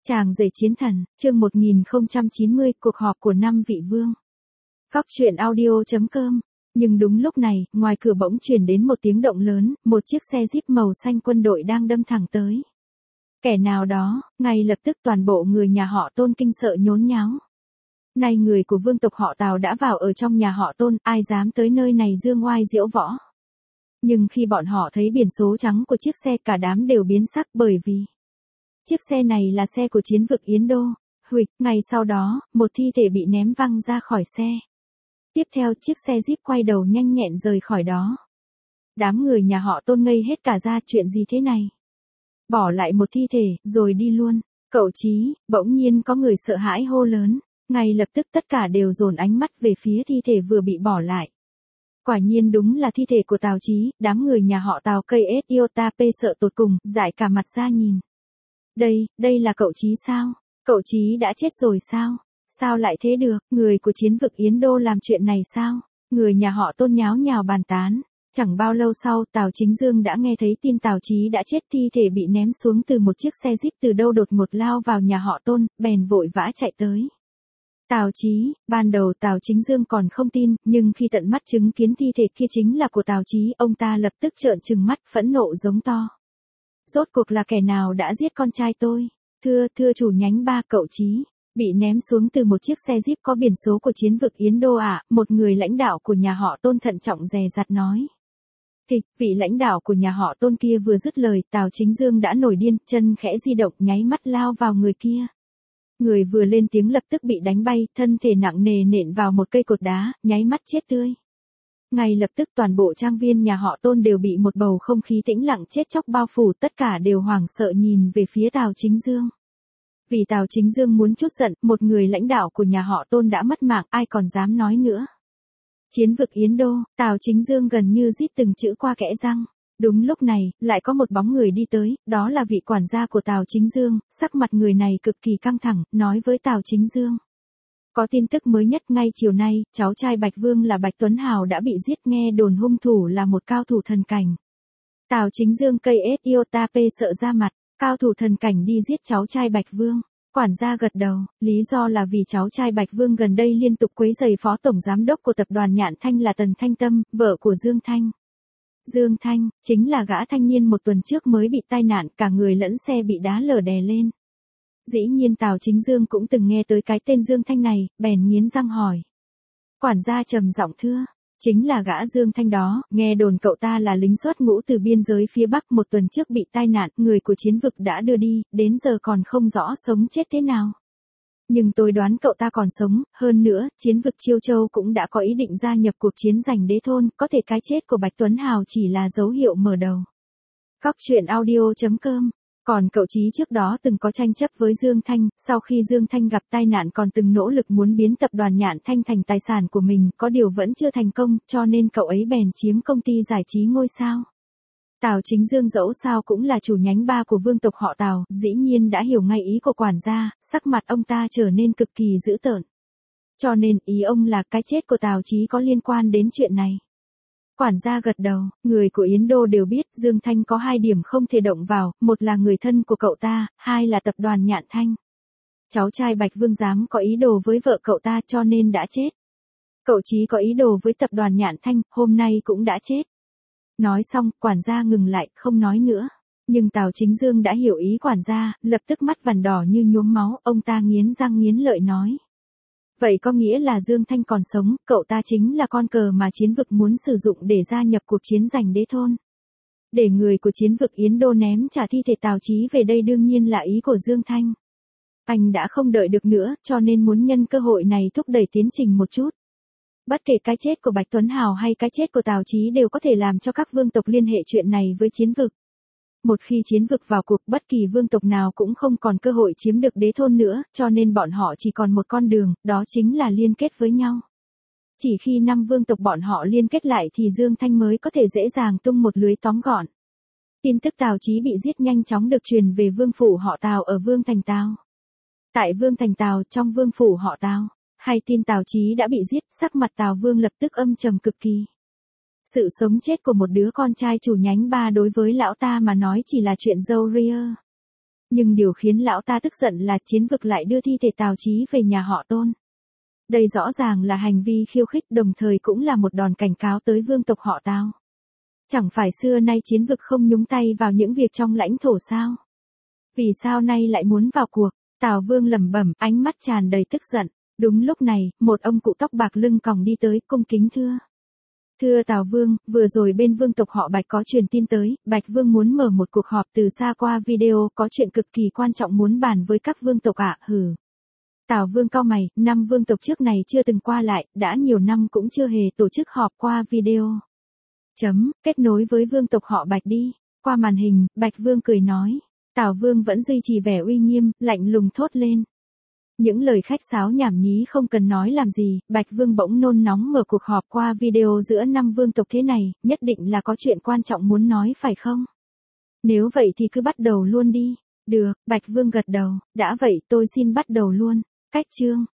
Chàng rể chiến thần, chương 1090, cuộc họp của 5 vị vương. Góc truyện audio.com. Nhưng đúng lúc này, ngoài cửa bỗng truyền đến một tiếng động lớn, một chiếc xe Jeep màu xanh quân đội đang đâm thẳng tới. Kẻ nào đó, ngay lập tức toàn bộ người nhà họ Tôn kinh sợ nhốn nháo. Nay người của vương tộc họ Tào đã vào ở trong nhà họ Tôn, ai dám tới nơi này dương oai diễu võ. Nhưng khi bọn họ thấy biển số trắng của chiếc xe, cả đám đều biến sắc, bởi vì chiếc xe này là xe của chiến vực Yến Đô. Huỵch, ngay sau đó, một thi thể bị ném văng ra khỏi xe. Tiếp theo chiếc xe Jeep quay đầu nhanh nhẹn rời khỏi đó. Đám người nhà họ Tôn ngây hết cả ra, chuyện gì thế này? Bỏ lại một thi thể, rồi đi luôn. Cậu Chí, bỗng nhiên có người sợ hãi hô lớn. Ngay lập tức tất cả đều dồn ánh mắt về phía thi thể vừa bị bỏ lại. Quả nhiên đúng là thi thể của Tào Chí, đám người nhà họ Tào cây ết iota p sợ tột cùng, dại cả mặt ra nhìn. Đây là cậu Chí sao? Cậu Chí đã chết rồi sao? Sao lại thế được? Người của chiến vực Yến Đô làm chuyện này sao? Người nhà họ Tôn nháo nhào bàn tán. Chẳng bao lâu sau, Tào Chính Dương đã nghe thấy tin Tào Chí đã chết, thi thể bị ném xuống từ một chiếc xe Jeep từ đâu đột ngột lao vào nhà họ Tôn, bèn vội vã chạy tới. Tào Chí, ban đầu Tào Chính Dương còn không tin, nhưng khi tận mắt chứng kiến thi thể kia chính là của Tào Chí, ông ta lập tức trợn trừng mắt, phẫn nộ giống to. Rốt cuộc là kẻ nào đã giết con trai tôi? Thưa chủ nhánh ba, cậu Chí bị ném xuống từ một chiếc xe Jeep có biển số của chiến vực Yến Đô ạ, một người lãnh đạo của nhà họ Tôn thận trọng dè dặt nói. Vị lãnh đạo của nhà họ Tôn kia vừa dứt lời, Tào Chính Dương đã nổi điên, chân khẽ di động, nháy mắt lao vào người kia. Người vừa lên tiếng lập tức bị đánh bay, thân thể nặng nề nện vào một cây cột đá, nháy mắt chết tươi. Ngay lập tức toàn bộ trang viên nhà họ Tôn đều bị một bầu không khí tĩnh lặng chết chóc bao phủ, tất cả đều hoảng sợ nhìn về phía Tào Chính Dương. Vì Tào Chính Dương muốn trút giận, một người lãnh đạo của nhà họ Tôn đã mất mạng, ai còn dám nói nữa. Chiến vực Yến Đô, Tào Chính Dương gần như rít từng chữ qua kẽ răng. Đúng lúc này, lại có một bóng người đi tới, đó là vị quản gia của Tào Chính Dương, sắc mặt người này cực kỳ căng thẳng, nói với Tào Chính Dương. Có tin tức mới nhất, ngay chiều nay, cháu trai Bạch Vương là Bạch Tuấn Hào đã bị giết, nghe đồn hung thủ là một cao thủ thần cảnh. Tào Chính Dương cây ết iota p sợ ra mặt, cao thủ thần cảnh đi giết cháu trai Bạch Vương. Quản gia gật đầu, lý do là vì cháu trai Bạch Vương gần đây liên tục quấy rầy phó tổng giám đốc của tập đoàn Nhạn Thanh là Tần Thanh Tâm, vợ của Dương Thanh. Dương Thanh, chính là gã thanh niên một tuần trước mới bị tai nạn, cả người lẫn xe bị đá lở đè lên. Dĩ nhiên Tào Chính Dương cũng từng nghe tới cái tên Dương Thanh này, bèn nghiến răng hỏi. Quản gia trầm giọng thưa, chính là gã Dương Thanh đó, nghe đồn cậu ta là lính xuất ngũ từ biên giới phía Bắc, một tuần trước bị tai nạn, người của chiến vực đã đưa đi, đến giờ còn không rõ sống chết thế nào. Nhưng tôi đoán cậu ta còn sống, hơn nữa, chiến vực Chiêu Châu cũng đã có ý định gia nhập cuộc chiến giành đế thôn, có thể cái chết của Bạch Tuấn Hào chỉ là dấu hiệu mở đầu. Góc truyện audio.com. Còn cậu Chí trước đó từng có tranh chấp với Dương Thanh, sau khi Dương Thanh gặp tai nạn còn từng nỗ lực muốn biến tập đoàn Nhạn Thanh thành tài sản của mình, có điều vẫn chưa thành công, cho nên cậu ấy bèn chiếm công ty giải trí ngôi sao. Tào Chính Dương dẫu sao cũng là chủ nhánh ba của vương tộc họ Tào, dĩ nhiên đã hiểu ngay ý của quản gia, sắc mặt ông ta trở nên cực kỳ dữ tợn. Cho nên ý ông là cái chết của Tào Chí có liên quan đến chuyện này. Quản gia gật đầu, người của Yến Đô đều biết Dương Thanh có hai điểm không thể động vào, một là người thân của cậu ta, hai là tập đoàn Nhạn Thanh. Cháu trai Bạch Vương dám có ý đồ với vợ cậu ta cho nên đã chết. Cậu Chí có ý đồ với tập đoàn Nhạn Thanh, hôm nay cũng đã chết. Nói xong, quản gia ngừng lại, không nói nữa. Nhưng Tào Chính Dương đã hiểu ý quản gia, lập tức mắt vằn đỏ như nhuốm máu, ông ta nghiến răng nghiến lợi nói. Vậy có nghĩa là Dương Thanh còn sống, cậu ta chính là con cờ mà chiến vực muốn sử dụng để gia nhập cuộc chiến giành đế thôn. Để người của chiến vực Yến Đô ném trả thi thể Tào Chí về đây đương nhiên là ý của Dương Thanh. Anh đã không đợi được nữa, cho nên muốn nhân cơ hội này thúc đẩy tiến trình một chút. Bất kể cái chết của Bạch Tuấn Hào hay cái chết của Tào Chí đều có thể làm cho các vương tộc liên hệ chuyện này với chiến vực. Một khi chiến vực vào cuộc, bất kỳ vương tộc nào cũng không còn cơ hội chiếm được đế thôn nữa, cho nên bọn họ chỉ còn một con đường, đó chính là liên kết với nhau. Chỉ khi 5 vương tộc bọn họ liên kết lại thì Dương Thanh mới có thể dễ dàng tung một lưới tóm gọn. Tin tức Tào Chí bị giết nhanh chóng được truyền về vương phủ họ Tào ở Vương Thành Tào. Tại Vương Thành Tào, trong vương phủ họ Tào, hay tin Tào Chí đã bị giết, sắc mặt Tào Vương lập tức âm trầm cực kỳ. Sự sống chết của một đứa con trai chủ nhánh ba đối với lão ta mà nói chỉ là chuyện râu ria. Nhưng điều khiến lão ta tức giận là Chiến Vực lại đưa thi thể Tào Chí về nhà họ Tôn. Đây rõ ràng là hành vi khiêu khích, đồng thời cũng là một đòn cảnh cáo tới vương tộc họ Tào. Chẳng phải xưa nay Chiến Vực không nhúng tay vào những việc trong lãnh thổ sao? Vì sao nay lại muốn vào cuộc? Tào Vương lẩm bẩm, ánh mắt tràn đầy tức giận. Đúng lúc này, một ông cụ tóc bạc lưng còng đi tới, cung kính thưa. Thưa Tào Vương, vừa rồi bên vương tộc họ Bạch có truyền tin tới, Bạch Vương muốn mở một cuộc họp từ xa qua video, có chuyện cực kỳ quan trọng muốn bàn với các vương tộc ạ. Hừ. Tào Vương cau mày, năm vương tộc trước này chưa từng qua lại, đã nhiều năm cũng chưa hề tổ chức họp qua video. Kết nối với vương tộc họ Bạch đi. Qua màn hình, Bạch Vương cười nói. Tào Vương vẫn duy trì vẻ uy nghiêm, lạnh lùng thốt lên. Những lời khách sáo nhảm nhí không cần nói làm gì, Bạch Vương bỗng nôn nóng mở cuộc họp qua video giữa năm vương tộc thế này, nhất định là có chuyện quan trọng muốn nói phải không? Nếu vậy thì cứ bắt đầu luôn đi. Được, Bạch Vương gật đầu, đã vậy tôi xin bắt đầu luôn. Cách chương.